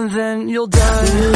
and then you'll die.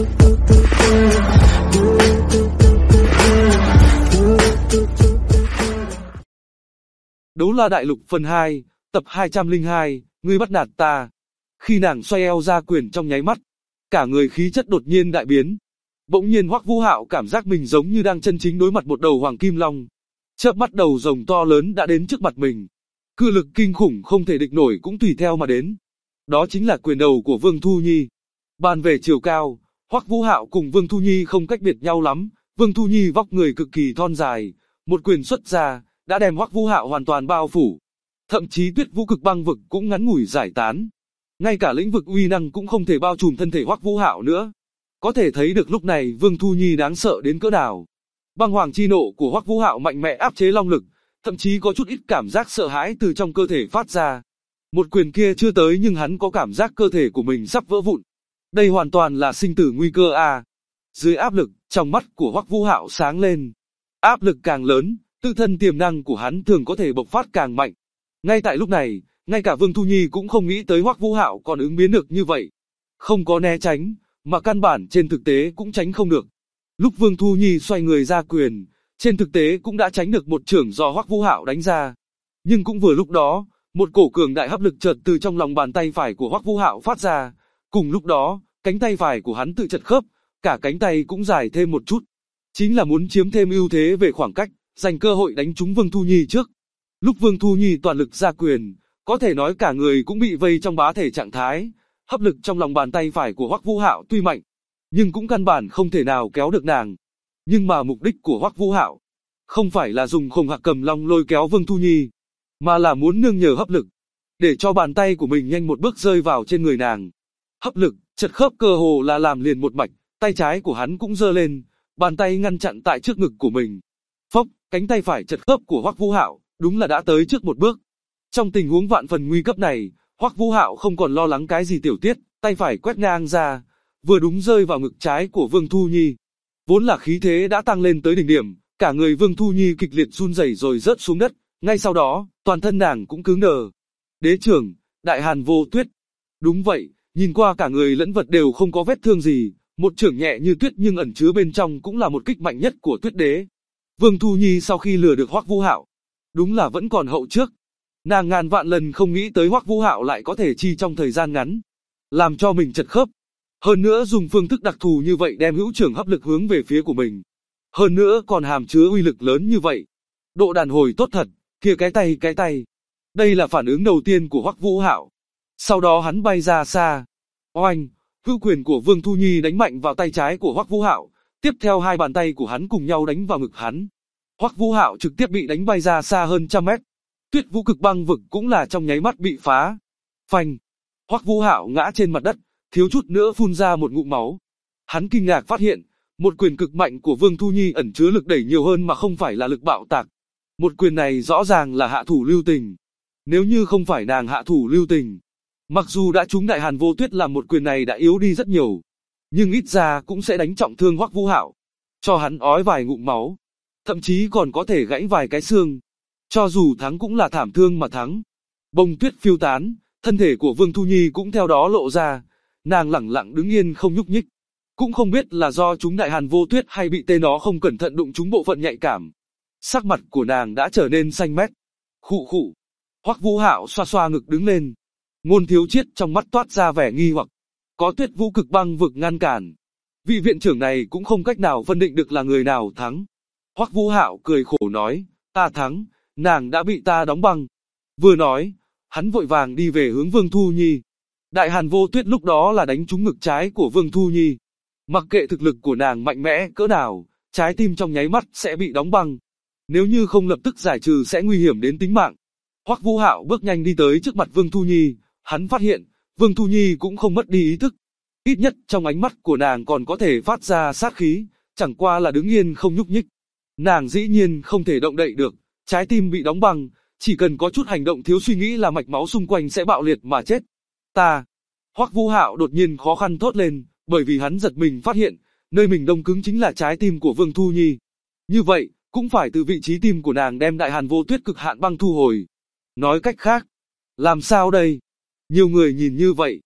Đấu La Đại Lục phần 2, tập 202, ngươi bắt nạt ta. Khi nàng xoay eo ra quyền trong nháy mắt, cả người khí chất đột nhiên đại biến. Bỗng nhiên Hoắc Vũ Hạo cảm giác mình giống như đang chân chính đối mặt một đầu hoàng kim long. Chớp mắt đầu rồng to lớn đã đến trước mặt mình. Cự lực kinh khủng không thể địch nổi cũng tùy theo mà đến. Đó chính là quyền đầu của Vương Thu Nhi. Bàn về chiều cao, Hoắc Vũ Hạo cùng Vương Thu Nhi không cách biệt nhau lắm. Vương Thu Nhi vóc người cực kỳ thon dài, một quyền xuất ra đã đem Hoắc Vũ Hạo hoàn toàn bao phủ. Thậm chí Tuyết Vũ Cực Băng vực cũng ngắn ngủi giải tán. Ngay cả lĩnh vực uy năng cũng không thể bao trùm thân thể Hoắc Vũ Hạo nữa. Có thể thấy được lúc này Vương Thu Nhi đáng sợ đến cỡ nào. Băng hoàng chi nộ của Hoắc Vũ Hạo mạnh mẽ áp chế long lực, thậm chí có chút ít cảm giác sợ hãi từ trong cơ thể phát ra. Một quyền kia chưa tới nhưng hắn có cảm giác cơ thể của mình sắp vỡ vụn. Đây hoàn toàn là sinh tử nguy cơ a. Dưới áp lực, trong mắt của Hoắc Vũ Hạo sáng lên. Áp lực càng lớn, tự thân tiềm năng của hắn thường có thể bộc phát càng mạnh. Ngay tại lúc này, ngay cả Vương Thu Nhi cũng không nghĩ tới Hoắc Vũ Hạo còn ứng biến được như vậy. Không có né tránh, mà căn bản trên thực tế cũng tránh không được. Lúc Vương Thu Nhi xoay người ra quyền, trên thực tế cũng đã tránh được một chưởng do Hoắc Vũ Hạo đánh ra. Nhưng cũng vừa lúc đó, một cổ cường đại hấp lực chợt từ trong lòng bàn tay phải của Hoắc Vũ Hạo phát ra. Cùng lúc đó, cánh tay phải của hắn tự chật khớp, cả cánh tay cũng dài thêm một chút. Chính là muốn chiếm thêm ưu thế về khoảng cách, giành cơ hội đánh trúng Vương Thu Nhi trước. Lúc Vương Thu Nhi toàn lực ra quyền, có thể nói cả người cũng bị vây trong bá thể trạng thái. Hấp lực trong lòng bàn tay phải của Hoắc Vũ Hạo tuy mạnh, nhưng cũng căn bản không thể nào kéo được nàng. Nhưng mà mục đích của Hoắc Vũ Hạo không phải là dùng Khổng Hạc Cầm Long lôi kéo Vương Thu Nhi, mà là muốn nương nhờ hấp lực để cho bàn tay của mình nhanh một bước rơi vào trên người nàng. Hấp lực, chật khớp cơ hồ là làm liền một mạch, tay trái của hắn cũng giơ lên, bàn tay ngăn chặn tại trước ngực của mình. Phốc, cánh tay phải chật khớp của Hoắc Vũ Hạo đúng là đã tới trước một bước. Trong tình huống vạn phần nguy cấp này, Hoắc Vũ Hạo không còn lo lắng cái gì tiểu tiết, tay phải quét ngang ra, vừa đúng rơi vào ngực trái của Vương Thu Nhi. Vốn là khí thế đã tăng lên tới đỉnh điểm, cả người Vương Thu Nhi kịch liệt run rẩy rồi rớt xuống đất, ngay sau đó, toàn thân nàng cũng cứng đờ. Đế trưởng, Đại Hàn Vô Tuyết. Đúng vậy, nhìn qua cả người lẫn vật đều không có vết thương gì, một chưởng nhẹ như tuyết nhưng ẩn chứa bên trong cũng là một kích mạnh nhất của Tuyết Đế. Vương Thu Nhi sau khi lừa được Hoắc Vũ Hạo, đúng là vẫn còn hậu trước. Nàng ngàn vạn lần không nghĩ tới Hoắc Vũ Hạo lại có thể chi trong thời gian ngắn làm cho mình chật khớp. Hơn nữa dùng phương thức đặc thù như vậy đem hữu trưởng hấp lực hướng về phía của mình. Hơn nữa còn hàm chứa uy lực lớn như vậy. Độ đàn hồi tốt thật, kia cái tay. Đây là phản ứng đầu tiên của Hoắc Vũ Hạo. Sau đó hắn bay ra xa. Oanh, hữu quyền của Vương Thu Nhi đánh mạnh vào tay trái của Hoắc Vũ Hạo, tiếp theo hai bàn tay của hắn cùng nhau đánh vào ngực hắn. Hoắc Vũ Hạo trực tiếp bị đánh bay ra xa hơn trăm mét. Tuyết Vũ Cực Băng vực cũng là trong nháy mắt bị phá. Phanh, Hoắc Vũ Hạo ngã trên mặt đất, thiếu chút nữa phun ra một ngụm máu. Hắn kinh ngạc phát hiện, một quyền cực mạnh của Vương Thu Nhi ẩn chứa lực đẩy nhiều hơn mà không phải là lực bạo tạc. Một quyền này rõ ràng là hạ thủ lưu tình. Nếu như không phải nàng hạ thủ lưu tình, mặc dù đã trúng Đại Hàn Vô Tuyết làm một quyền này đã yếu đi rất nhiều, nhưng ít ra cũng sẽ đánh trọng thương Hoắc Vũ Hạo, cho hắn ói vài ngụm máu, thậm chí còn có thể gãy vài cái xương. Cho dù thắng cũng là thảm thương mà thắng. Bông tuyết phiêu tán, thân thể của Vương Thu Nhi cũng theo đó lộ ra, nàng lẳng lặng đứng yên không nhúc nhích. Cũng không biết là do chúng Đại Hàn Vô Tuyết hay bị tên nó không cẩn thận đụng trúng bộ phận nhạy cảm. Sắc mặt của nàng đã trở nên xanh mét. Khụ khụ. Hoắc Vũ Hạo xoa xoa ngực đứng lên. Ngôn Thiếu Chiết trong mắt toát ra vẻ nghi hoặc. Có Tuyết Vũ Cực Băng vực ngăn cản, vị viện trưởng này cũng không cách nào phân định được là người nào thắng. Hoắc Vũ Hạo cười khổ nói, ta thắng, nàng đã bị ta đóng băng. Vừa nói, hắn vội vàng đi về hướng Vương Thu Nhi. Đại Hàn Vô Tuyết lúc đó là đánh trúng ngực trái của Vương Thu Nhi. Mặc kệ thực lực của nàng mạnh mẽ cỡ nào, trái tim trong nháy mắt sẽ bị đóng băng. Nếu như không lập tức giải trừ sẽ nguy hiểm đến tính mạng. Hoắc Vũ Hạo bước nhanh đi tới trước mặt Vương Thu Nhi, hắn phát hiện, Vương Thu Nhi cũng không mất đi ý thức. Ít nhất trong ánh mắt của nàng còn có thể phát ra sát khí, chẳng qua là đứng yên không nhúc nhích. Nàng dĩ nhiên không thể động đậy được, trái tim bị đóng băng, chỉ cần có chút hành động thiếu suy nghĩ là mạch máu xung quanh sẽ bạo liệt mà chết. Ta. Hoắc Vũ Hạo đột nhiên khó khăn thốt lên, bởi vì hắn giật mình phát hiện, nơi mình đông cứng chính là trái tim của Vương Thu Nhi. Như vậy, cũng phải từ vị trí tim của nàng đem Đại Hàn Vô Tuyết cực hạn băng thu hồi. Nói cách khác, làm sao đây? Nhiều người nhìn như vậy,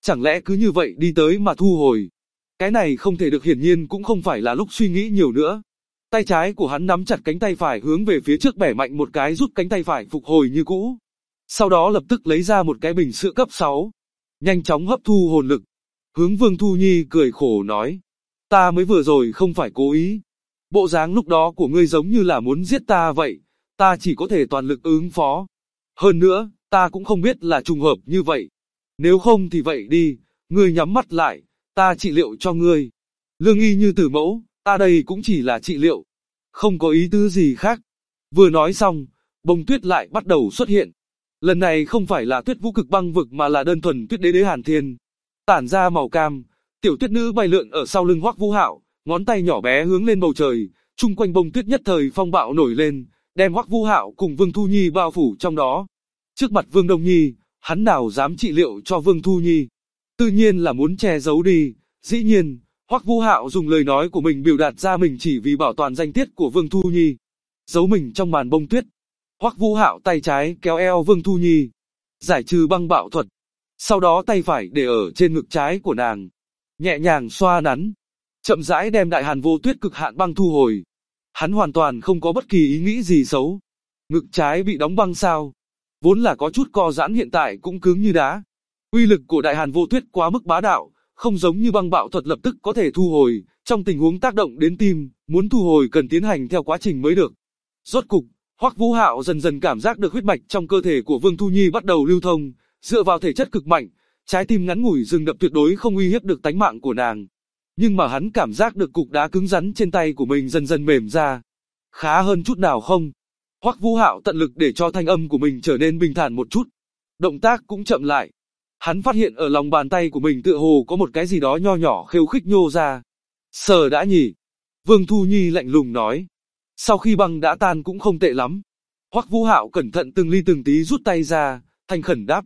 chẳng lẽ cứ như vậy đi tới mà thu hồi? Cái này không thể được, hiển nhiên cũng không phải là lúc suy nghĩ nhiều nữa. Tay trái của hắn nắm chặt cánh tay phải hướng về phía trước bẻ mạnh một cái, rút cánh tay phải phục hồi như cũ. Sau đó lập tức lấy ra một cái bình sữa cấp 6. Nhanh chóng hấp thu hồn lực. Hướng Vương Thu Nhi cười khổ nói. Ta mới vừa rồi không phải cố ý. Bộ dáng lúc đó của ngươi giống như là muốn giết ta vậy. Ta chỉ có thể toàn lực ứng phó. Hơn nữa, ta cũng không biết là trùng hợp như vậy. Nếu không thì vậy đi, ngươi nhắm mắt lại, ta trị liệu cho ngươi. Lương y như tử mẫu, ta đây cũng chỉ là trị liệu. Không có ý tứ gì khác. Vừa nói xong, bông tuyết lại bắt đầu xuất hiện. Lần này không phải là tuyết vũ cực băng vực mà là đơn thuần tuyết đế đế Hàn Thiên. Tản ra màu cam, tiểu tuyết nữ bay lượn ở sau lưng Hoắc Vũ Hạo, ngón tay nhỏ bé hướng lên bầu trời, chung quanh bông tuyết nhất thời phong bạo nổi lên, đem Hoắc Vũ Hạo cùng Vương Thu Nhi bao phủ trong đó. Trước mặt Vương Đông Nhi, hắn nào dám trị liệu cho Vương Thu Nhi? Tự nhiên là muốn che giấu đi. Dĩ nhiên, Hoắc Vũ Hạo dùng lời nói của mình biểu đạt ra mình chỉ vì bảo toàn danh tiết của Vương Thu Nhi. Giấu mình trong màn bông tuyết. Hoắc Vũ Hạo tay trái kéo eo Vương Thu Nhi, giải trừ băng bạo thuật. Sau đó tay phải để ở trên ngực trái của nàng, nhẹ nhàng xoa nắn, chậm rãi đem đại hàn vô tuyết cực hạn băng thu hồi. Hắn hoàn toàn không có bất kỳ ý nghĩ gì xấu. Ngực trái bị đóng băng sao? Vốn là có chút co giãn, hiện tại cũng cứng như đá. Uy lực của đại hàn vô tuyết quá mức bá đạo, không giống như băng bạo thuật lập tức có thể thu hồi, trong tình huống tác động đến tim, muốn thu hồi cần tiến hành theo quá trình mới được. Rốt cục, Hoắc Vũ Hạo dần dần cảm giác được huyết mạch trong cơ thể của Vương Thu Nhi bắt đầu lưu thông, dựa vào thể chất cực mạnh, trái tim ngắn ngủi dừng đập tuyệt đối không uy hiếp được tánh mạng của nàng. Nhưng mà hắn cảm giác được cục đá cứng rắn trên tay của mình dần dần mềm ra. Khá hơn chút nào không? Hoắc Vũ Hạo tận lực để cho thanh âm của mình trở nên bình thản một chút. Động tác cũng chậm lại. Hắn phát hiện ở lòng bàn tay của mình tựa hồ có một cái gì đó nho nhỏ khêu khích nhô ra. Sờ đã nhỉ? Vương Thu Nhi lạnh lùng nói. Sau khi băng đã tan cũng không tệ lắm. Hoắc Vũ Hạo cẩn thận từng ly từng tí rút tay ra, thành khẩn đáp.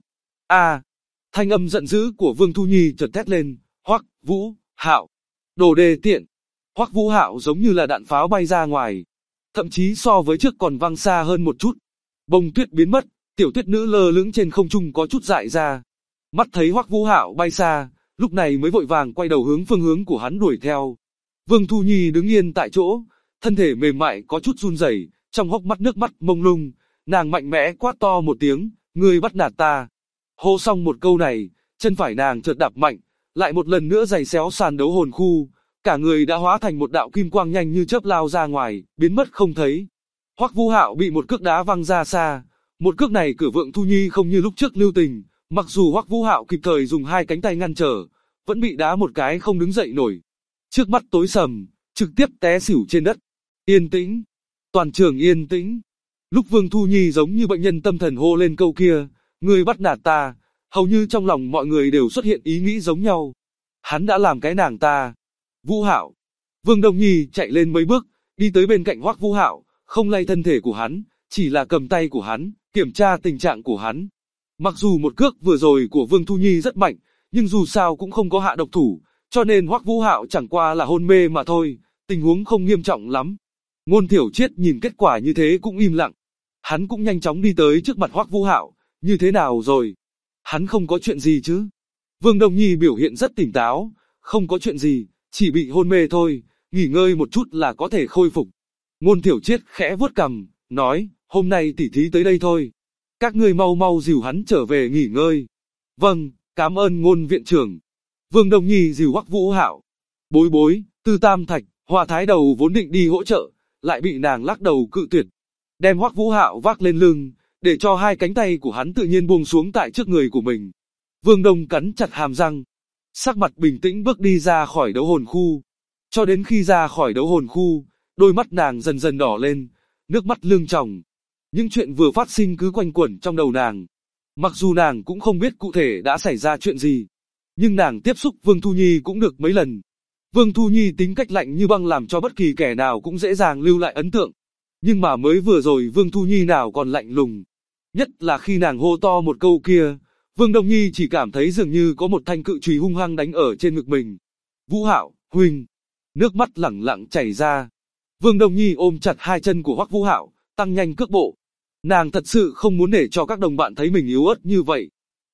Thanh âm giận dữ của Vương Thu Nhi chợt thét lên. Hoắc Vũ Hạo, đồ đê tiện. Hoắc Vũ Hạo giống như là đạn pháo bay ra ngoài. Thậm chí so với trước còn văng xa hơn một chút. Bông tuyết biến mất, tiểu tuyết nữ lơ lửng trên không trung có chút dại ra. Mắt thấy Hoắc Vũ Hạo bay xa, lúc này mới vội vàng quay đầu hướng phương hướng của hắn đuổi theo. Vương Thu Nhi đứng yên tại chỗ, thân thể mềm mại có chút run rẩy, trong hốc mắt nước mắt mông lung, nàng mạnh mẽ quát to một tiếng, ngươi bắt nạt ta. Hô xong một câu này, chân phải nàng chợt đạp mạnh, lại một lần nữa giày xéo sàn đấu hồn khu, cả người đã hóa thành một đạo kim quang nhanh như chớp lao ra ngoài, biến mất không thấy. Hoắc Vũ Hạo bị một cước đá văng ra xa, một cước này của Vương Thu Nhi không như lúc trước lưu tình, mặc dù Hoắc Vũ Hạo kịp thời dùng hai cánh tay ngăn trở, vẫn bị đá một cái không đứng dậy nổi. Trước mắt tối sầm, trực tiếp té xỉu trên đất. Yên tĩnh, toàn trường yên tĩnh. Lúc Vương Thu Nhi giống như bệnh nhân tâm thần hô lên câu kia, ngươi bắt nạt ta, hầu như trong lòng mọi người đều xuất hiện ý nghĩ giống nhau. Hắn đã làm cái nàng ta. Vũ Hạo. Vương Đông Nhi chạy lên mấy bước, đi tới bên cạnh Hoắc Vũ Hạo, không lay thân thể của hắn, chỉ là cầm tay của hắn, kiểm tra tình trạng của hắn. Mặc dù một cước vừa rồi của Vương Thu Nhi rất mạnh, nhưng dù sao cũng không có hạ độc thủ, cho nên Hoắc Vũ Hạo chẳng qua là hôn mê mà thôi, tình huống không nghiêm trọng lắm. Ngôn Thiểu Triết nhìn kết quả như thế cũng im lặng. Hắn cũng nhanh chóng đi tới trước mặt Hoắc Vũ Hạo, như thế nào rồi? Hắn không có chuyện gì chứ? Vương Đông Nhi biểu hiện rất tỉnh táo, không có chuyện gì, chỉ bị hôn mê thôi, nghỉ ngơi một chút là có thể khôi phục. Ngôn Thiểu Triết khẽ vuốt cằm, nói, hôm nay tỉ thí tới đây thôi. Các ngươi mau mau dìu hắn trở về nghỉ ngơi. Vâng, cảm ơn Ngôn viện trưởng. Vương Đông Nhi dìu Hoắc Vũ Hạo. Bối bối, Tư Tam Thạch, Hoa Thái Đầu vốn định đi hỗ trợ, lại bị nàng lắc đầu cự tuyệt. Đem Hoắc Vũ Hạo vác lên lưng, để cho hai cánh tay của hắn tự nhiên buông xuống tại trước người của mình. Vương Đông cắn chặt hàm răng, sắc mặt bình tĩnh bước đi ra khỏi đấu hồn khu. Cho đến khi ra khỏi đấu hồn khu, đôi mắt nàng dần dần đỏ lên, nước mắt lưng tròng. Những chuyện vừa phát sinh cứ quanh quẩn trong đầu nàng. Mặc dù nàng cũng không biết cụ thể đã xảy ra chuyện gì, nhưng nàng tiếp xúc Vương Thu Nhi cũng được mấy lần. Vương Thu Nhi tính cách lạnh như băng làm cho bất kỳ kẻ nào cũng dễ dàng lưu lại ấn tượng. Nhưng mà mới vừa rồi Vương Thu Nhi nào còn lạnh lùng. Nhất là khi nàng hô to một câu kia, Vương Đông Nhi chỉ cảm thấy dường như có một thanh cự chùy hung hăng đánh ở trên ngực mình. Vũ Hạo, huynh. Nước mắt lẳng lặng chảy ra. Vương Đông Nhi ôm chặt hai chân của Hoắc Vũ Hạo, tăng nhanh cước bộ. Nàng thật sự không muốn để cho các đồng bạn thấy mình yếu ớt như vậy.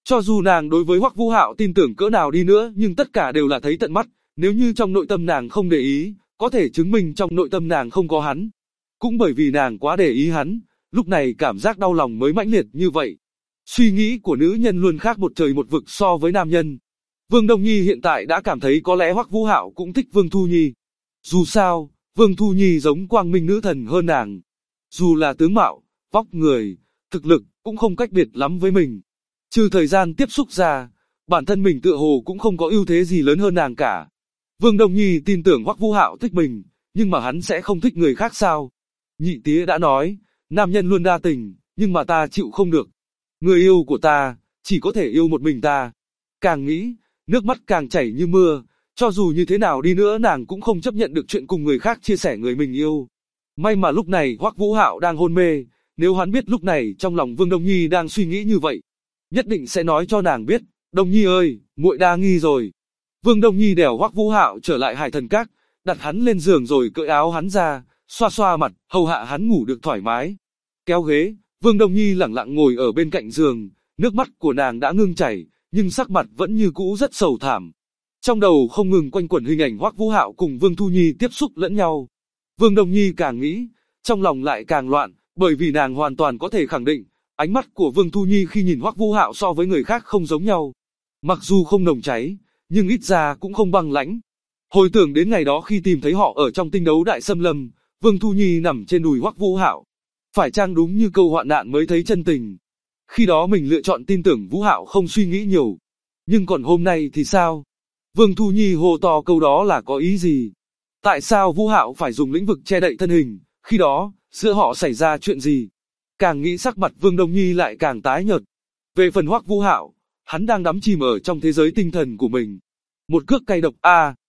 Cho dù nàng đối với Hoắc Vũ Hạo tin tưởng cỡ nào đi nữa nhưng tất cả đều là thấy tận mắt, nếu như trong nội tâm nàng không để ý, có thể chứng minh trong nội tâm nàng không có hắn. Cũng bởi vì nàng quá để ý hắn, lúc này cảm giác đau lòng mới mãnh liệt như vậy. Suy nghĩ của nữ nhân luôn khác một trời một vực so với nam nhân. Vương Đông Nhi hiện tại đã cảm thấy có lẽ Hoắc Vũ Hạo cũng thích Vương Thu Nhi. Dù sao, Vương Thu Nhi giống Quang Minh nữ thần hơn nàng. Dù là tướng mạo, vóc người, thực lực cũng không cách biệt lắm với mình. Trừ thời gian tiếp xúc ra, bản thân mình tựa hồ cũng không có ưu thế gì lớn hơn nàng cả. Vương Đông Nhi tin tưởng Hoắc Vũ Hạo thích mình, nhưng mà hắn sẽ không thích người khác sao? Nhị tía đã nói, nam nhân luôn đa tình, nhưng mà ta chịu không được. Người yêu của ta, chỉ có thể yêu một mình ta. Càng nghĩ, nước mắt càng chảy như mưa, cho dù như thế nào đi nữa nàng cũng không chấp nhận được chuyện cùng người khác chia sẻ người mình yêu. May mà lúc này Hoắc Vũ Hạo đang hôn mê, nếu hắn biết lúc này trong lòng Vương Đông Nhi đang suy nghĩ như vậy, nhất định sẽ nói cho nàng biết, Đông Nhi ơi, muội đa nghi rồi. Vương Đông Nhi đèo Hoắc Vũ Hạo trở lại Hải Thần Các, đặt hắn lên giường rồi cởi áo hắn ra, xoa xoa mặt, hầu hạ hắn ngủ được thoải mái. Kéo ghế, Vương Đông Nhi lẳng lặng ngồi ở bên cạnh giường, nước mắt của nàng đã ngưng chảy, nhưng sắc mặt vẫn như cũ rất sầu thảm. Trong đầu không ngừng quanh quẩn hình ảnh Hoắc Vũ Hạo cùng Vương Thu Nhi tiếp xúc lẫn nhau. Vương Đông Nhi càng nghĩ, trong lòng lại càng loạn, bởi vì nàng hoàn toàn có thể khẳng định, ánh mắt của Vương Thu Nhi khi nhìn Hoắc Vũ Hạo so với người khác không giống nhau. Mặc dù không nồng cháy, nhưng ít ra cũng không băng lãnh. Hồi tưởng đến ngày đó khi tìm thấy họ ở trong tinh đấu đại xâm lâm, Vương Thu Nhi nằm trên đùi Hoắc Vũ Hạo. Phải chăng đúng như câu hoạn nạn mới thấy chân tình? Khi đó mình lựa chọn tin tưởng Vũ Hạo không suy nghĩ nhiều. Nhưng còn hôm nay thì sao? Vương Thu Nhi hô to câu đó là có ý gì? Tại sao Vũ Hạo phải dùng lĩnh vực che đậy thân hình? Khi đó, giữa họ xảy ra chuyện gì? Càng nghĩ sắc mặt Vương Đông Nhi lại càng tái nhợt. Về phần Hoắc Vũ Hạo, hắn đang đắm chìm ở trong thế giới tinh thần của mình. Một cước cay độc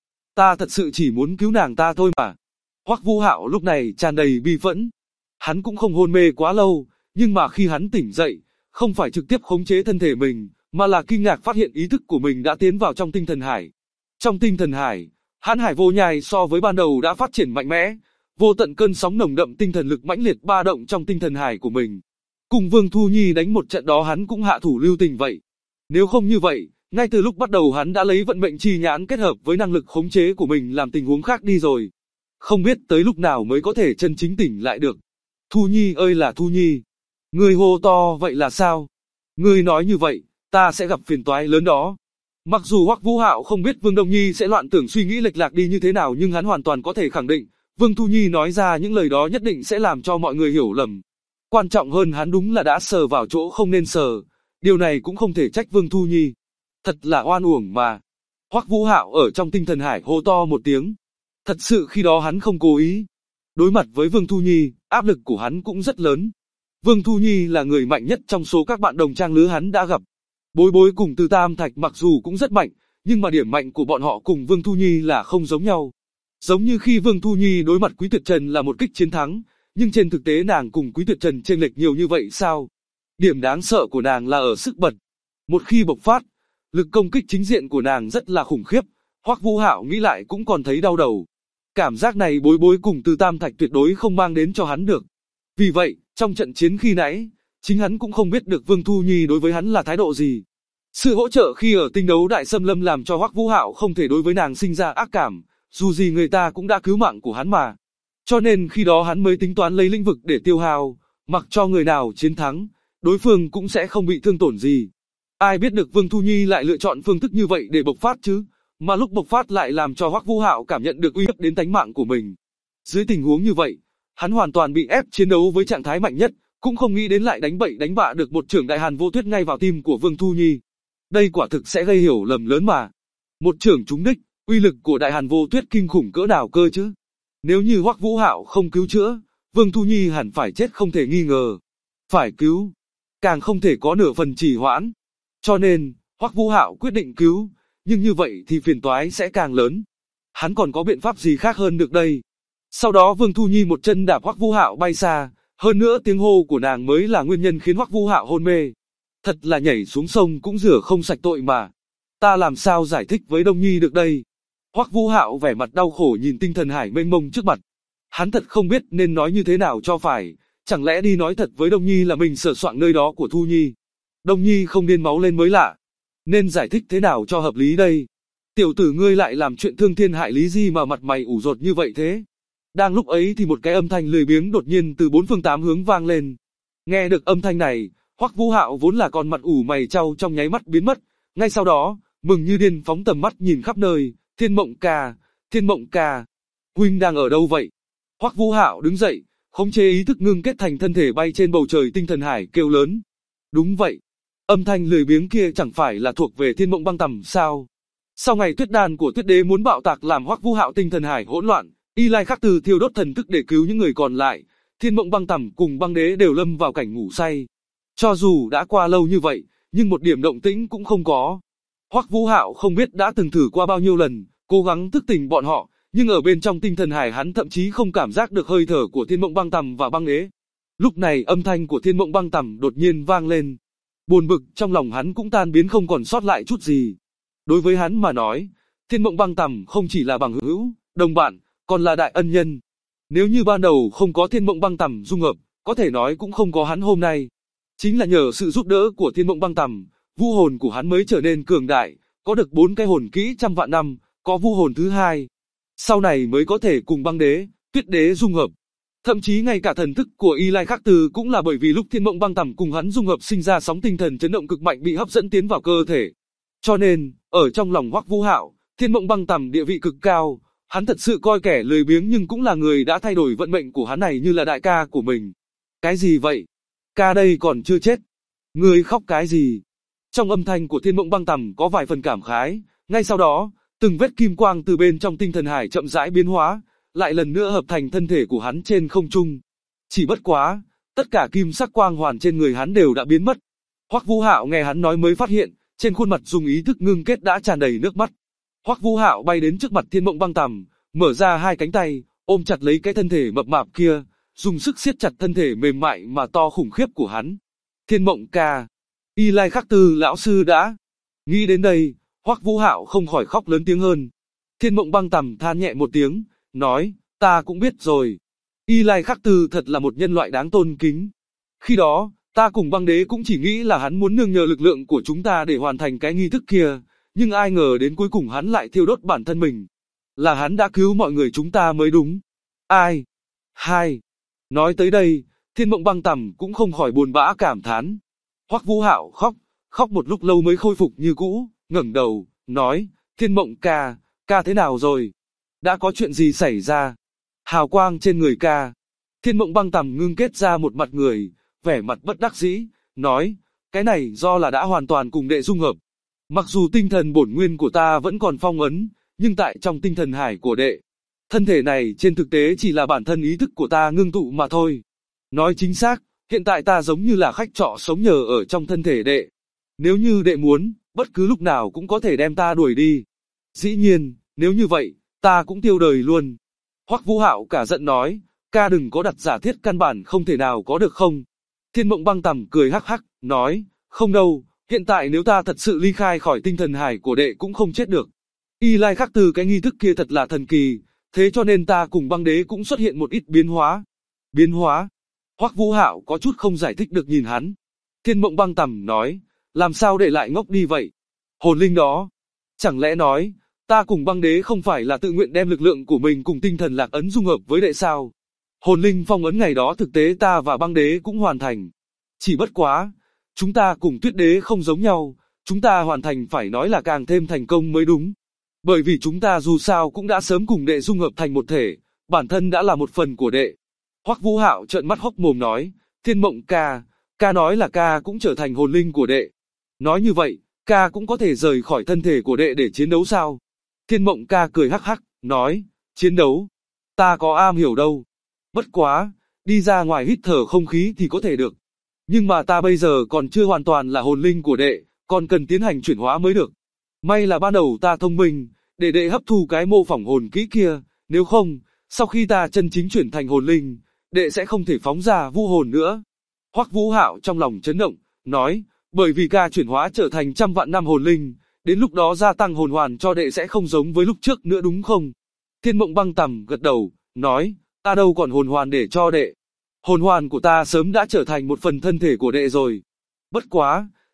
ta thật sự chỉ muốn cứu nàng ta thôi mà. Hoắc Vũ Hạo lúc này tràn đầy bi phẫn. Hắn cũng không hôn mê quá lâu, nhưng mà khi hắn tỉnh dậy, không phải trực tiếp khống chế thân thể mình, mà là kinh ngạc phát hiện ý thức của mình đã tiến vào trong tinh thần hải. Trong tinh thần hải, hãn hải vô nhai so với ban đầu đã phát triển mạnh mẽ, vô tận cơn sóng nồng đậm tinh thần lực mãnh liệt ba động trong tinh thần hải của mình. Cùng Vương Thu Nhi đánh một trận đó hắn cũng hạ thủ lưu tình vậy. Nếu không như vậy, ngay từ lúc bắt đầu hắn đã lấy vận mệnh chi nhãn kết hợp với năng lực khống chế của mình làm tình huống khác đi rồi. Không biết tới lúc nào mới có thể chân chính tỉnh lại được. Thu Nhi ơi là Thu Nhi. Ngươi hô to vậy là sao? Ngươi nói như vậy, ta sẽ gặp phiền toái lớn đó. Mặc dù Hoắc Vũ Hạo không biết Vương Đông Nhi sẽ loạn tưởng suy nghĩ lệch lạc đi như thế nào nhưng hắn hoàn toàn có thể khẳng định, Vương Thu Nhi nói ra những lời đó nhất định sẽ làm cho mọi người hiểu lầm. Quan trọng hơn hắn đúng là đã sờ vào chỗ không nên sờ, điều này cũng không thể trách Vương Thu Nhi. Thật là oan uổng mà. Hoắc Vũ Hạo ở trong tinh thần hải hô to một tiếng. Thật sự khi đó hắn không cố ý. Đối mặt với Vương Thu Nhi, áp lực của hắn cũng rất lớn. Vương Thu Nhi là người mạnh nhất trong số các bạn đồng trang lứa hắn đã gặp. Bối Bối cùng Từ Tam Thạch mặc dù cũng rất mạnh, nhưng mà điểm mạnh của bọn họ cùng Vương Thu Nhi là không giống nhau. Giống như khi Vương Thu Nhi đối mặt Quý Tuyệt Trần là một kích chiến thắng, nhưng trên thực tế nàng cùng Quý Tuyệt Trần chênh lệch nhiều như vậy sao? Điểm đáng sợ của nàng là ở sức bật. Một khi bộc phát, lực công kích chính diện của nàng rất là khủng khiếp, Hoắc Vũ Hạo nghĩ lại cũng còn thấy đau đầu. Cảm giác này Bối Bối cùng Từ Tam Thạch tuyệt đối không mang đến cho hắn được. Vì vậy, trong trận chiến khi nãy, chính hắn cũng không biết được Vương Thu Nhi đối với hắn là thái độ gì. Sự hỗ trợ khi ở tinh đấu đại xâm lâm làm cho Hoắc Vũ Hạo không thể đối với nàng sinh ra ác cảm, dù gì người ta cũng đã cứu mạng của hắn mà. Cho nên khi đó hắn mới tính toán lấy lĩnh vực để tiêu hao, mặc cho người nào chiến thắng, đối phương cũng sẽ không bị thương tổn gì. Ai biết được Vương Thu Nhi lại lựa chọn phương thức như vậy để bộc phát chứ, mà lúc bộc phát lại làm cho Hoắc Vũ Hạo cảm nhận được uy hiếp đến tánh mạng của mình. Dưới tình huống như vậy, hắn hoàn toàn bị ép chiến đấu với trạng thái mạnh nhất, cũng không nghĩ đến lại đánh bậy đánh bạ được một chưởng Đại Hàn Vô Tuyết ngay vào tim của Vương Thu Nhi. Đây quả thực sẽ gây hiểu lầm lớn mà. Một chưởng trúng đích, uy lực của Đại Hàn Vô Tuyết kinh khủng cỡ nào cơ chứ? Nếu như Hoắc Vũ Hạo không cứu chữa, Vương Thu Nhi hẳn phải chết không thể nghi ngờ. Phải cứu, càng không thể có nửa phần trì hoãn. Cho nên, Hoắc Vũ Hạo quyết định cứu, nhưng như vậy thì phiền toái sẽ càng lớn. Hắn còn có biện pháp gì khác hơn được đây? Sau đó Vương Thu Nhi một chân đạp Hoắc Vũ Hạo bay xa, hơn nữa tiếng hô của nàng mới là nguyên nhân khiến Hoắc Vũ Hạo hôn mê. Thật là nhảy xuống sông cũng rửa không sạch tội mà. Ta làm sao giải thích với Đông Nhi được đây? Hoắc Vũ Hạo vẻ mặt đau khổ nhìn tinh thần hải mênh mông trước mặt. Hắn thật không biết nên nói như thế nào cho phải, chẳng lẽ đi nói thật với Đông Nhi là mình sờ soạng nơi đó của Thu Nhi. Đông Nhi không điên máu lên mới lạ. Nên giải thích thế nào cho hợp lý đây? Tiểu tử ngươi lại làm chuyện thương thiên hại lý gì mà mặt mày ủ rột như vậy thế? Đang lúc ấy thì một cái âm thanh lười biếng đột nhiên từ bốn phương tám hướng vang lên. Nghe được âm thanh này, Hoắc Vũ Hạo vốn là còn mặt ủ mày trao trong nháy mắt biến mất. Ngay sau đó, mừng như điên phóng tầm mắt nhìn khắp nơi. Thiên Mộng ca, huynh đang ở đâu vậy? Hoắc Vũ Hạo đứng dậy, khống chế ý thức ngưng kết thành thân thể bay trên bầu trời tinh thần hải kêu lớn. Đúng vậy, âm thanh lười biếng kia chẳng phải là thuộc về Thiên Mộng Băng Tầm sao? Sau ngày tuyết đan của Tuyết Đế muốn bạo tạc làm Hoắc Vũ Hạo tinh thần hải hỗn loạn, Y Lai Khắc Từ thiêu đốt thần thức để cứu những người còn lại, Thiên Mộng Băng Tầm cùng Băng Đế đều lâm vào cảnh ngủ say. Cho dù đã qua lâu như vậy, nhưng một điểm động tĩnh cũng không có. Hoắc Vũ Hạo không biết đã từng thử qua bao nhiêu lần, cố gắng thức tỉnh bọn họ, nhưng ở bên trong tinh thần hải hắn thậm chí không cảm giác được hơi thở của Thiên Mộng Băng Tầm và Băng Đế. Lúc này âm thanh của Thiên Mộng Băng Tầm đột nhiên vang lên. Buồn bực trong lòng hắn cũng tan biến không còn sót lại chút gì. Đối với hắn mà nói, Thiên Mộng Băng Tầm không chỉ là bằng hữu, đồng bạn, còn là đại ân nhân. Nếu như ban đầu không có Thiên Mộng Băng Tầm dung hợp, có thể nói cũng không có hắn hôm nay. Chính là nhờ sự giúp đỡ của Thiên Mộng Băng Tầm, vu hồn của hắn mới trở nên cường đại, có được 4 cái hồn kỹ trăm vạn năm, có vu hồn thứ hai. Sau này mới có thể cùng Băng Đế, Tuyết Đế dung hợp. Thậm chí ngay cả thần thức của Y Lai Khắc Từ cũng là bởi vì lúc Thiên Mộng Băng Tầm cùng hắn dung hợp sinh ra sóng tinh thần chấn động cực mạnh bị hấp dẫn tiến vào cơ thể. Cho nên, ở trong lòng Hoắc Vũ Hạo, Thiên Mộng Băng Tầm địa vị cực cao, hắn thật sự coi kẻ lười biếng nhưng cũng là người đã thay đổi vận mệnh của hắn này như là đại ca của mình. Cái gì vậy? Ca đây còn chưa chết. Ngươi khóc cái gì? Trong âm thanh của Thiên Mộng Băng Tầm có vài phần cảm khái, ngay sau đó, từng vết kim quang từ bên trong tinh thần hải chậm rãi biến hóa, lại lần nữa hợp thành thân thể của hắn trên không trung. Chỉ bất quá, tất cả kim sắc quang hoàn trên người hắn đều đã biến mất. Hoắc Vũ Hạo nghe hắn nói mới phát hiện, trên khuôn mặt dùng ý thức ngưng kết đã tràn đầy nước mắt. Hoắc Vũ Hạo bay đến trước mặt Thiên Mộng Băng Tầm, mở ra hai cánh tay, ôm chặt lấy cái thân thể mập mạp kia, dùng sức siết chặt thân thể mềm mại mà to khủng khiếp của hắn. Thiên Mộng ca, Y Lai Khắc Từ lão sư đã. Nghĩ đến đây, Hoắc Vũ Hạo không khỏi khóc lớn tiếng hơn. Thiên Mộng Băng Tầm than nhẹ một tiếng, nói, ta cũng biết rồi. Y Lai Khắc Từ thật là một nhân loại đáng tôn kính. Khi đó, ta cùng Băng Đế cũng chỉ nghĩ là hắn muốn nương nhờ lực lượng của chúng ta để hoàn thành cái nghi thức kia, nhưng ai ngờ đến cuối cùng hắn lại thiêu đốt bản thân mình. Là hắn đã cứu mọi người chúng ta mới đúng. Ai? Hai. Nói tới đây, Thiên Mộng Băng Tầm cũng không khỏi buồn bã cảm thán. Hoắc Vũ Hạo khóc một lúc lâu mới khôi phục như cũ, ngẩng đầu, nói, Thiên Mộng ca, ca thế nào rồi? Đã có chuyện gì xảy ra? Hào quang trên người ca. Thiên Mộng Băng Tầm ngưng kết ra một mặt người, vẻ mặt bất đắc dĩ, nói, cái này do là đã hoàn toàn cùng đệ dung hợp. Mặc dù tinh thần bổn nguyên của ta vẫn còn phong ấn, nhưng tại trong tinh thần hải của đệ, thân thể này trên thực tế chỉ là bản thân ý thức của ta ngưng tụ mà thôi. Nói chính xác, hiện tại ta giống như là khách trọ sống nhờ ở trong thân thể đệ. Nếu như đệ muốn, bất cứ lúc nào cũng có thể đem ta đuổi đi. Dĩ nhiên, nếu như vậy, ta cũng tiêu đời luôn. Hoắc Vũ Hạo cả giận nói, ca đừng có đặt giả thiết căn bản không thể nào có được không. Thiên Mộng Băng Tầm cười hắc hắc, nói, không đâu, hiện tại nếu ta thật sự ly khai khỏi tinh thần hải của đệ cũng không chết được. Y Lai Khắc Từ cái nghi thức kia thật là thần kỳ, thế cho nên ta cùng Băng Đế cũng xuất hiện một ít biến hóa. Biến hóa? Hoắc Vũ Hạo có chút không giải thích được nhìn hắn. Thiên Mộng Băng Tầm nói, làm sao đệ lại ngốc đi vậy? Hồn linh đó, chẳng lẽ nói, ta cùng Băng Đế không phải là tự nguyện đem lực lượng của mình cùng tinh thần lạc ấn dung hợp với đệ sao? Hồn linh phong ấn ngày đó thực tế ta và Băng Đế cũng hoàn thành. Chỉ bất quá, chúng ta cùng Tuyết Đế không giống nhau, chúng ta hoàn thành phải nói là càng thêm thành công mới đúng. Bởi vì chúng ta dù sao cũng đã sớm cùng đệ dung hợp thành một thể, bản thân đã là một phần của đệ. Hoắc Vũ Hạo trợn mắt hốc mồm nói, Thiên Mộng ca, ca nói là ca cũng trở thành hồn linh của đệ. Nói như vậy, ca cũng có thể rời khỏi thân thể của đệ để chiến đấu sao? Thiên Mộng ca cười hắc hắc, nói, chiến đấu? Ta có am hiểu đâu. Bất quá, đi ra ngoài hít thở không khí thì có thể được. Nhưng mà ta bây giờ còn chưa hoàn toàn là hồn linh của đệ, còn cần tiến hành chuyển hóa mới được. May là ban đầu ta thông minh, để đệ hấp thu cái mô phỏng hồn kỹ kia, nếu không, sau khi ta chân chính chuyển thành hồn linh, đệ sẽ không thể phóng ra vu hồn nữa. Hoắc Vũ Hạo trong lòng chấn động, nói, bởi vì ca chuyển hóa trở thành trăm vạn năm hồn linh, đến lúc đó gia tăng hồn hoàn cho đệ sẽ không giống với lúc trước nữa đúng không? Thiên Mộng Băng Tầm gật đầu, nói, ta đâu còn hồn hoàn để cho đệ. Hồn hoàn của ta sớm đã trở thành một phần thân thể của đệ rồi. Bất quá,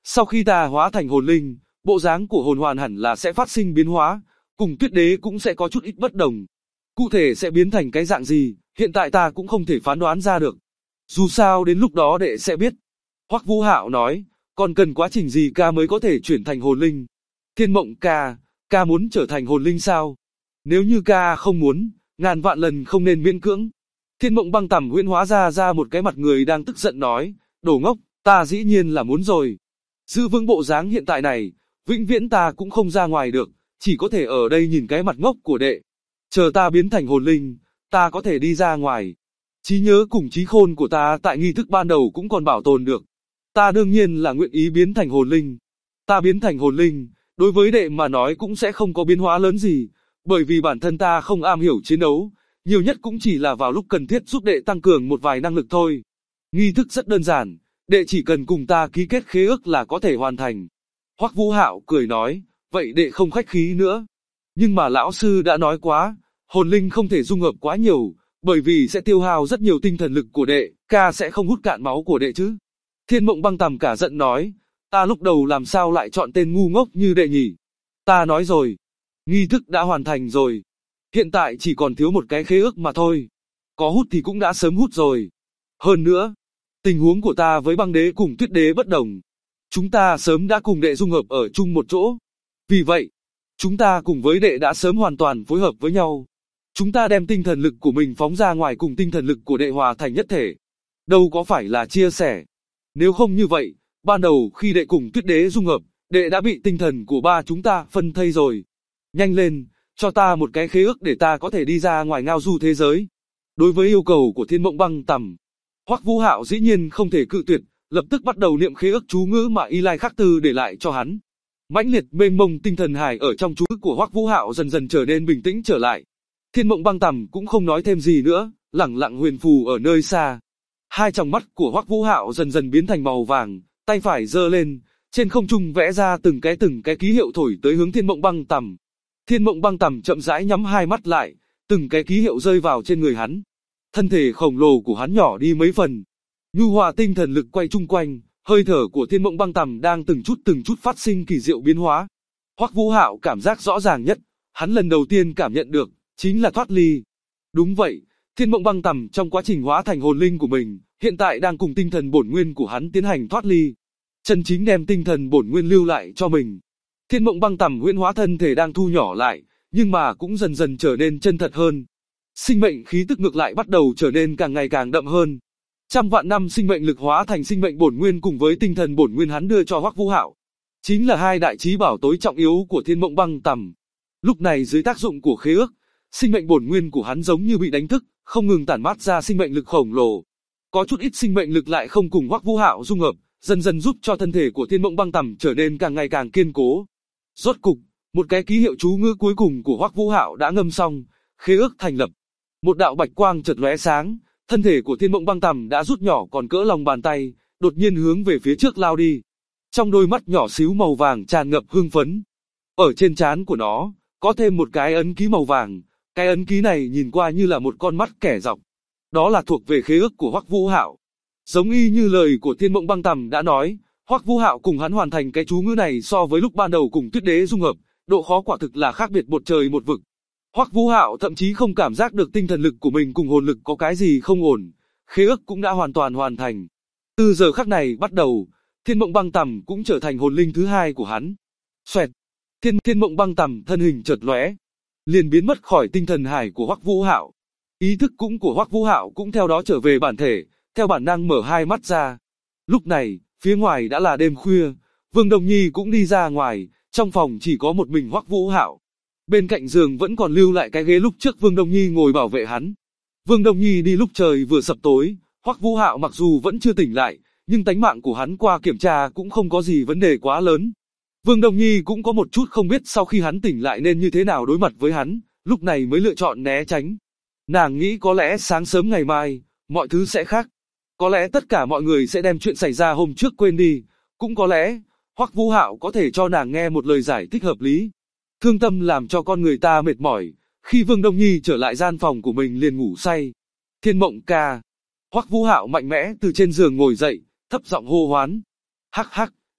sau khi ta hóa thành hồn linh, bộ dáng của hồn hoàn hẳn là sẽ phát sinh biến hóa, cùng Tuyết Đế cũng sẽ có chút ít bất đồng. Cụ thể sẽ biến thành cái dạng gì, hiện tại ta cũng không thể phán đoán ra được. Dù sao đến lúc đó đệ sẽ biết. Hoắc Vũ Hạo nói, còn cần quá trình gì ca mới có thể chuyển thành hồn linh? Thiên Mộng ca muốn trở thành hồn linh sao? Nếu như ca không muốn, ngàn vạn lần không nên miễn cưỡng. Thiên Mộng Băng Tầm huyễn hóa ra một cái mặt người đang tức giận nói, đồ ngốc, ta dĩ nhiên là muốn rồi. Giữ vững bộ dáng hiện tại này, vĩnh viễn ta cũng không ra ngoài được, chỉ có thể ở đây nhìn cái mặt ngốc của đệ. Chờ ta biến thành hồn linh, ta có thể đi ra ngoài. Trí nhớ cùng trí khôn của ta tại nghi thức ban đầu cũng còn bảo tồn được. Ta đương nhiên là nguyện ý biến thành hồn linh. Ta biến thành hồn linh, đối với đệ mà nói cũng sẽ không có biến hóa lớn gì, bởi vì bản thân ta không am hiểu chiến đấu, nhiều nhất cũng chỉ là vào lúc cần thiết giúp đệ tăng cường một vài năng lực thôi. Nghi thức rất đơn giản, đệ chỉ cần cùng ta ký kết khế ước là có thể hoàn thành. Hoắc Vũ Hạo cười nói, vậy đệ không khách khí nữa. Nhưng mà lão sư đã nói quá, hồn linh không thể dung hợp quá nhiều, bởi vì sẽ tiêu hao rất nhiều tinh thần lực của đệ, ca sẽ không hút cạn máu của đệ chứ. Thiên Mộng Băng Tầm cả giận nói, ta lúc đầu làm sao lại chọn tên ngu ngốc như đệ nhỉ? Ta nói rồi, nghi thức đã hoàn thành rồi. Hiện tại chỉ còn thiếu một cái khế ước mà thôi. Có hút thì cũng đã sớm hút rồi. Hơn nữa, tình huống của ta với Băng Đế cùng Tuyết Đế bất đồng. Chúng ta sớm đã cùng đệ dung hợp ở chung một chỗ. Vì vậy, chúng ta cùng với đệ đã sớm hoàn toàn phối hợp với nhau. Chúng ta đem tinh thần lực của mình phóng ra ngoài cùng tinh thần lực của đệ hòa thành nhất thể. Đâu có phải là chia sẻ. Nếu không như vậy, ban đầu khi đệ cùng Tuyết Đế dung hợp, đệ đã bị tinh thần của ba chúng ta phân thây rồi. Nhanh lên, cho ta một cái khế ước để ta có thể đi ra ngoài ngao du thế giới. Đối với yêu cầu của Thiên Mộng Băng Tầm, Hoắc Vũ Hạo dĩ nhiên không thể cự tuyệt, lập tức bắt đầu niệm khế ước chú ngữ mà Y Lai Khắc Tư để lại cho hắn. Mãnh liệt mênh mông tinh thần hải ở trong chú ước của Hoắc Vũ Hạo dần dần trở nên bình tĩnh trở lại. Thiên Mộng Băng Tầm cũng không nói thêm gì nữa, lẳng lặng huyền phù ở nơi xa. Hai tròng mắt của Hoắc Vũ Hạo dần dần biến thành màu vàng, tay phải giơ lên, trên không trung vẽ ra từng cái ký hiệu thổi tới hướng Thiên Mộng Băng Tầm. Thiên Mộng Băng Tầm chậm rãi nhắm hai mắt lại, từng cái ký hiệu rơi vào trên người hắn. Thân thể khổng lồ của hắn nhỏ đi mấy phần. Nhu hòa tinh thần lực quay chung quanh, hơi thở của Thiên Mộng Băng Tầm đang từng chút phát sinh kỳ diệu biến hóa. Hoắc Vũ Hạo cảm giác rõ ràng nhất, hắn lần đầu tiên cảm nhận được, chính là thoát ly. Đúng vậy, Thiên Mộng Băng Tầm trong quá trình hóa thành hồn linh của mình, hiện tại đang cùng tinh thần bổn nguyên của hắn tiến hành thoát ly. Chân chính đem tinh thần bổn nguyên lưu lại cho mình. Thiên Mộng Băng Tầm huyễn hóa thân thể đang thu nhỏ lại, nhưng mà cũng dần dần trở nên chân thật hơn. Sinh mệnh khí tức ngược lại bắt đầu trở nên càng ngày càng đậm hơn. Trăm vạn năm sinh mệnh lực hóa thành sinh mệnh bổn nguyên cùng với tinh thần bổn nguyên hắn đưa cho Hoắc Vũ Hạo, chính là hai đại chí bảo tối trọng yếu của Thiên Mộng Băng Tầm. Lúc này dưới tác dụng của khế ước, sinh mệnh bổn nguyên của hắn giống như bị đánh thức, không ngừng tản mát ra sinh mệnh lực khổng lồ. Có chút ít sinh mệnh lực lại không cùng Hoắc Vũ Hạo dung hợp, dần dần giúp cho thân thể của Thiên Mộng Băng Tầm trở nên càng ngày càng kiên cố. Rốt cục, một cái ký hiệu chú ngữ cuối cùng của Hoắc Vũ Hạo đã ngâm xong, khế ước thành lập. Một đạo bạch quang chợt lóe sáng, thân thể của Thiên Mộng Băng Tầm đã rút nhỏ còn cỡ lòng bàn tay, đột nhiên hướng về phía trước lao đi. Trong đôi mắt nhỏ xíu màu vàng tràn ngập hưng phấn. Ở trên trán của nó, có thêm một cái ấn ký màu vàng, cái ấn ký này nhìn qua như là một con mắt kẻ dọc. Đó là thuộc về khế ước của Hoắc Vũ Hạo. Giống y như lời của Thiên Mộng Băng Tầm đã nói, Hoắc Vũ Hạo cùng hắn hoàn thành cái chú ngữ này so với lúc ban đầu cùng Tuyết Đế dung hợp, độ khó quả thực là khác biệt một trời một vực. Hoắc Vũ Hạo thậm chí không cảm giác được tinh thần lực của mình cùng hồn lực có cái gì không ổn, khế ước cũng đã hoàn toàn hoàn thành. Từ giờ khắc này bắt đầu, Thiên Mộng Băng Tầm cũng trở thành hồn linh thứ hai của hắn. Xoẹt, Thiên Mộng Băng Tầm thân hình chợt lóe, liền biến mất khỏi tinh thần hải của Hoắc Vũ Hạo. Ý thức cũng của Hoắc Vũ Hạo cũng theo đó trở về bản thể, theo bản năng mở hai mắt ra. Lúc này, phía ngoài đã là đêm khuya, Vương Đông Nhi cũng đi ra ngoài, trong phòng chỉ có một mình Hoắc Vũ Hạo. Bên cạnh giường vẫn còn lưu lại cái ghế lúc trước Vương Đông Nhi ngồi bảo vệ hắn. Vương Đông Nhi đi lúc trời vừa sập tối, Hoắc Vũ Hạo mặc dù vẫn chưa tỉnh lại, nhưng tánh mạng của hắn qua kiểm tra cũng không có gì vấn đề quá lớn. Vương Đông Nhi cũng có một chút không biết sau khi hắn tỉnh lại nên như thế nào đối mặt với hắn, lúc này mới lựa chọn né tránh. Nàng nghĩ có lẽ sáng sớm ngày mai, mọi thứ sẽ khác. Có lẽ tất cả mọi người sẽ đem chuyện xảy ra hôm trước quên đi, cũng có lẽ, Hoắc Vũ Hạo có thể cho nàng nghe một lời giải thích hợp lý. Thương tâm làm cho con người ta mệt mỏi, khi Vương Đông Nhi trở lại gian phòng của mình liền ngủ say. Thiên Mộng ca. Hoắc Vũ Hạo mạnh mẽ từ trên giường ngồi dậy, thấp giọng hô hoán. Hắc hắc,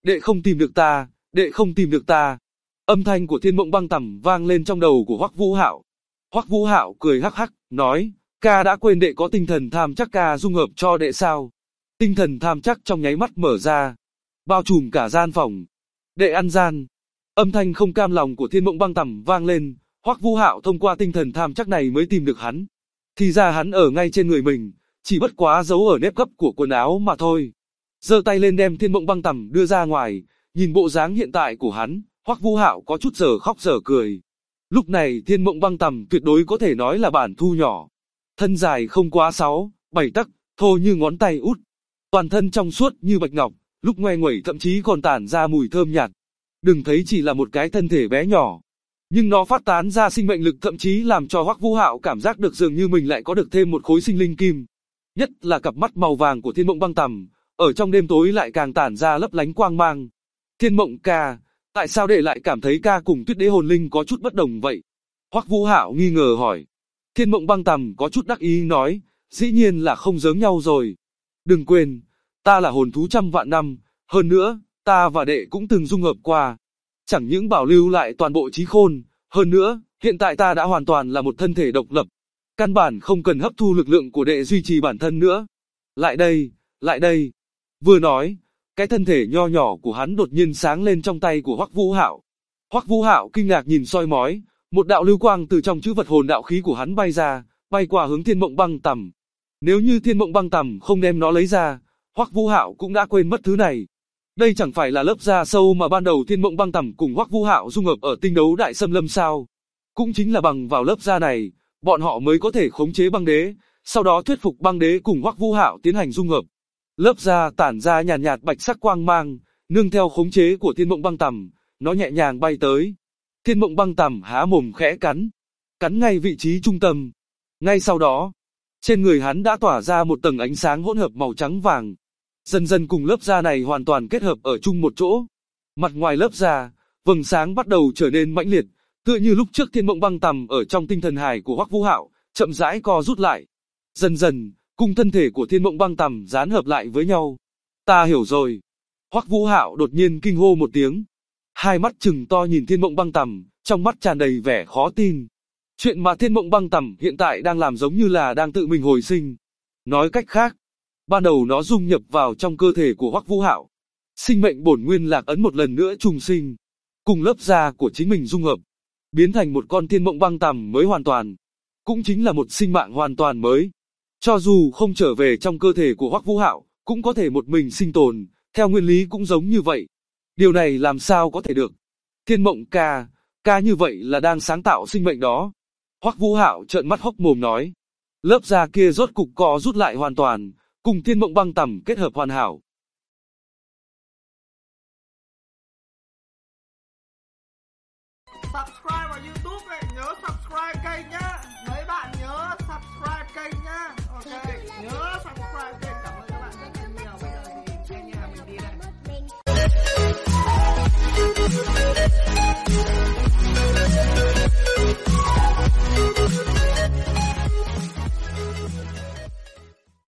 Đệ không tìm được ta, đệ không tìm được ta. Âm thanh của Thiên Mộng Băng Tằm vang lên trong đầu của Hoắc Vũ Hạo. Hoắc Vũ Hạo cười hắc hắc, nói, ca đã quên đệ có tinh thần tham chắc ca dung hợp cho đệ sao? Tinh thần tham chắc trong nháy mắt mở ra, bao trùm cả gian phòng. Đệ ăn gian. Âm thanh không cam lòng của Thiên Mộng Băng Tằm vang lên, Hoắc Vũ Hạo thông qua tinh thần tham chắc này mới tìm được hắn. Thì ra hắn ở ngay trên người mình, chỉ bất quá giấu ở nếp gấp của quần áo mà thôi. Giơ tay lên đem Thiên Mộng Băng Tằm đưa ra ngoài, nhìn bộ dáng hiện tại của hắn, Hoắc Vũ Hạo có chút dở khóc dở cười. Lúc này Thiên Mộng Băng Tằm tuyệt đối có thể nói là bản thu nhỏ. Thân dài không quá 6, 7 tấc, thô như ngón tay út. Toàn thân trong suốt như bạch ngọc, lúc ngoe nguẩy thậm chí còn tản ra mùi thơm nhạt. Đừng thấy chỉ là một cái thân thể bé nhỏ, nhưng nó phát tán ra sinh mệnh lực thậm chí làm cho Hoắc Vũ Hạo cảm giác được dường như mình lại có được thêm một khối sinh linh kim. Nhất là cặp mắt màu vàng của Thiên Mộng Băng Tằm, ở trong đêm tối lại càng tản ra lấp lánh quang mang. Thiên Mộng ca, tại sao đệ lại cảm thấy ca cùng Tuyết Đế hồn linh có chút bất đồng vậy? Hoắc Vũ Hạo nghi ngờ hỏi. Thiên Mộng Băng Tằm có chút đắc ý nói, dĩ nhiên là không giống nhau rồi. Đừng quên, ta là hồn thú trăm vạn năm, hơn nữa, ta và đệ cũng từng dung hợp qua. Chẳng những bảo lưu lại toàn bộ trí khôn, hơn nữa, hiện tại ta đã hoàn toàn là một thân thể độc lập. Căn bản không cần hấp thu lực lượng của đệ duy trì bản thân nữa. Lại đây, lại đây. Vừa nói, cái thân thể nho nhỏ của hắn đột nhiên sáng lên trong tay của Hoắc Vũ Hạo. Hoắc Vũ Hạo kinh ngạc nhìn soi mói, một đạo lưu quang từ trong chữ vật hồn đạo khí của hắn bay ra, bay qua hướng Thiên Mộng Băng Tằm. Nếu như Thiên Mộng Băng Tằm không đem nó lấy ra, Hoắc Vũ Hạo cũng đã quên mất thứ này. Đây chẳng phải là lớp da sâu mà ban đầu Thiên Mộng Băng Tằm cùng Hoắc Vũ Hạo dung hợp ở Tinh Đấu Đại Xâm Lâm sao? Cũng chính là bằng vào lớp da này, bọn họ mới có thể khống chế băng đế, sau đó thuyết phục băng đế cùng Hoắc Vũ Hạo tiến hành dung hợp. Lớp da tản ra nhàn nhạt bạch sắc quang mang, nương theo khống chế của Thiên Mộng Băng Tằm, nó nhẹ nhàng bay tới. Thiên Mộng Băng Tằm há mồm khẽ cắn, cắn ngay vị trí trung tâm. Ngay sau đó, trên người hắn đã tỏa ra một tầng ánh sáng hỗn hợp màu trắng vàng. Dần dần cùng lớp da này hoàn toàn kết hợp ở chung một chỗ. Mặt ngoài lớp da, vầng sáng bắt đầu trở nên mãnh liệt, tựa như lúc trước Thiên Mộng Băng Tằm ở trong tinh thần hải của Hoắc Vũ Hạo, chậm rãi co rút lại. Dần dần, cùng thân thể của Thiên Mộng Băng Tằm dán hợp lại với nhau. Ta hiểu rồi. Hoắc Vũ Hạo đột nhiên kinh hô một tiếng. Hai mắt trừng to nhìn Thiên Mộng Băng Tằm, trong mắt tràn đầy vẻ khó tin. Chuyện mà Thiên Mộng Băng Tằm hiện tại đang làm giống như là đang tự mình hồi sinh. Nói cách khác, ban đầu nó dung nhập vào trong cơ thể của Hoắc Vũ Hạo. Sinh mệnh bổn nguyên lạc ấn một lần nữa trùng sinh, cùng lớp da của chính mình dung hợp, biến thành một con Thiên Mộng Băng Tằm mới hoàn toàn. Cũng chính là một sinh mạng hoàn toàn mới. Cho dù không trở về trong cơ thể của Hoắc Vũ Hạo, cũng có thể một mình sinh tồn, theo nguyên lý cũng giống như vậy. Điều này làm sao có thể được? Thiên Mộng ca, ca như vậy là đang sáng tạo sinh mệnh đó. Hoắc Vũ Hạo trợn mắt hốc mồm nói. Lớp da kia rốt cục co rút lại hoàn toàn, cùng Thiên Mộng Băng Tằm kết hợp hoàn hảo. Subscribe vào YouTube này, nhớ subscribe kênh nhá. Mấy bạn nhớ subscribe kênh nhá. Ok, nhớ.